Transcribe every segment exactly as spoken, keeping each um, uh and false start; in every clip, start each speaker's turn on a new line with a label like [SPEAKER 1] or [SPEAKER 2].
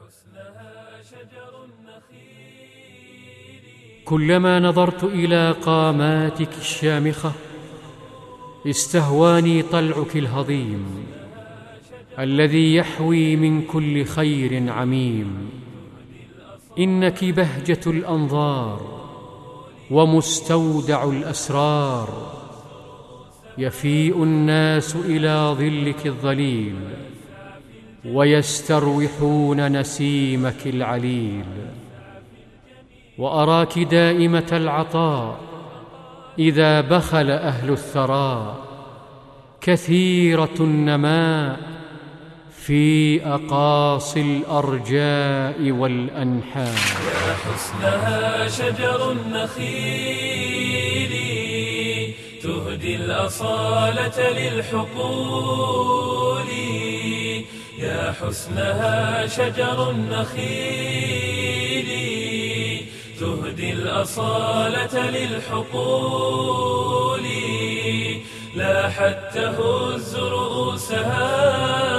[SPEAKER 1] كلما نظرت إلى قاماتك الشامخة استهواني طلعك الهضيم الذي يحوي من كل خير عميم. إنك بهجة الأنظار ومستودع الأسرار، يفيء الناس إلى ظلك الظليل ويستروحون نسيمك العليل. وأراك دائمة العطاء إذا بخل أهل الثراء، كثيرة النماء في أقاصي الأرجاء والأنحاء.
[SPEAKER 2] يا حسنها شجر النخيل تهدي الأصالة للحقول. يا حسنها شجر النخيل تهدي الأصالة للحقول. لاحت تهز رؤوسها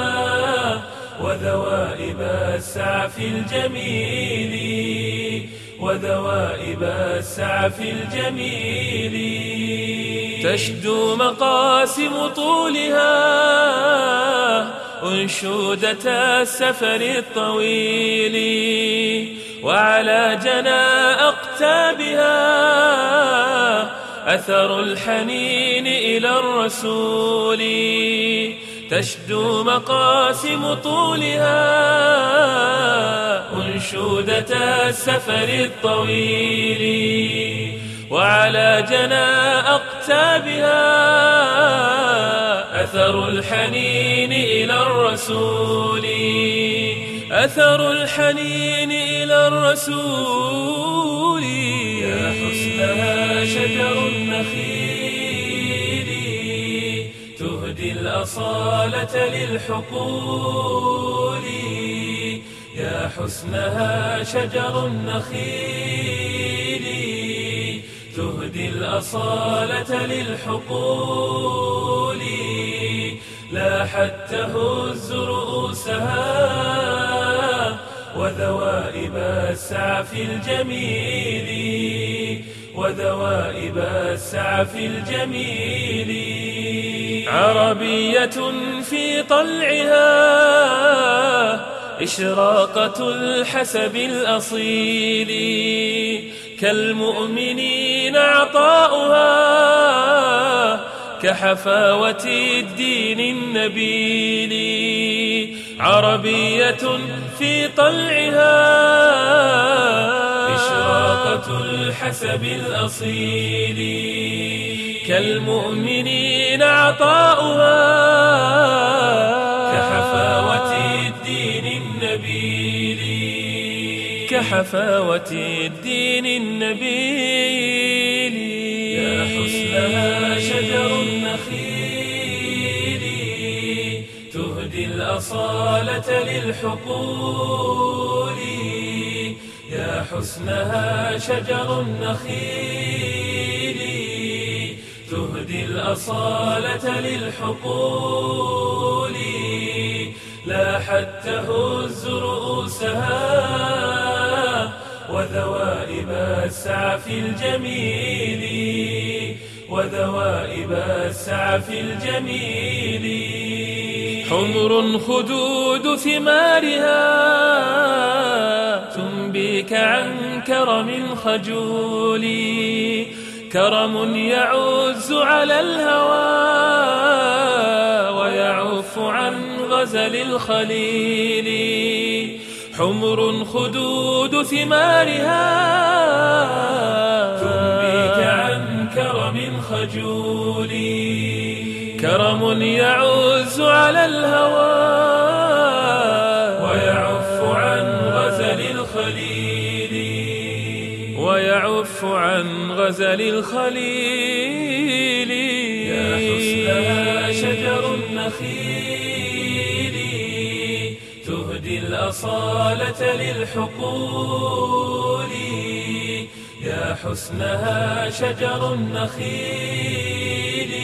[SPEAKER 2] وذوائب السعف الجميل وذوائب السعف الجميل. تشدو مقاسم طولها أنشودة السفر الطويل، وعلى جنى أقتابها أثر الحنين إلى الرسول. تشدو مقاسم طولها أنشودة السفر الطويل، وعلى جنى أقتابها أثر الحنين إلى الرسول. أثر الحنين إلى الرسول. يا حسنها شجر النخيل تهدي الأصالة للحقول. يا حسنها شجر النخيل تهدي الأصالة للحقول. لاحت تهز رؤوسها وذوائب السعف الجميل وذوائب السعف الجميل. عربية في طلعها إشراقة الحسب الأصيل، كالمؤمنين عطاؤها كحفاوة الدين النبيل. عربية في طلعها إشراقة الحسب الأصيل، كالمؤمنين عطاؤها كحفاوة الدين النبيل كحفاوة الدين النبيل. يا حسنها شجر النخيل تهدي الأصالة للحقول. يا حسنها شجر النخيل تهدي الأصالة للحقول. لاحت تهز رؤوسها وذوائب السعف الجميل وذوائب السعف الجميل. حمر خدود ثمارها تنبيك عن كرم خجول، كرم يعز على الهوى ويعف عن غزل الخليل. حمر خدود ثمارها تنبيك عن كرم خجول، كرم يعز على الهوى ويعف عن غزل الخليل ويعف عن غزل الخليل. يا حسنها شجر النخيل تهدي الأصالة للحقول. يا حسنها شجر النخيل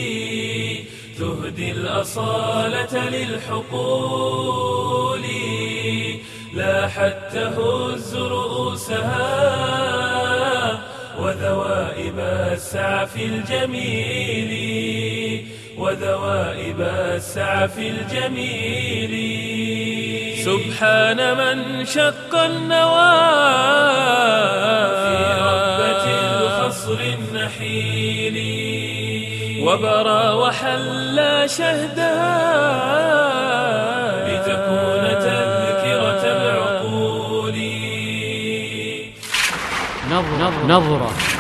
[SPEAKER 2] تهدي الأصالة للحقول. لاحت تهز رؤوسها وذوائب السعف الجميل وذوائب السعف الجميل. سبحان من شق النوى في ربة الخصر النحيل وبرى وحلى شهدها لتكون تذكرة العقول.
[SPEAKER 1] نظرة, نظرة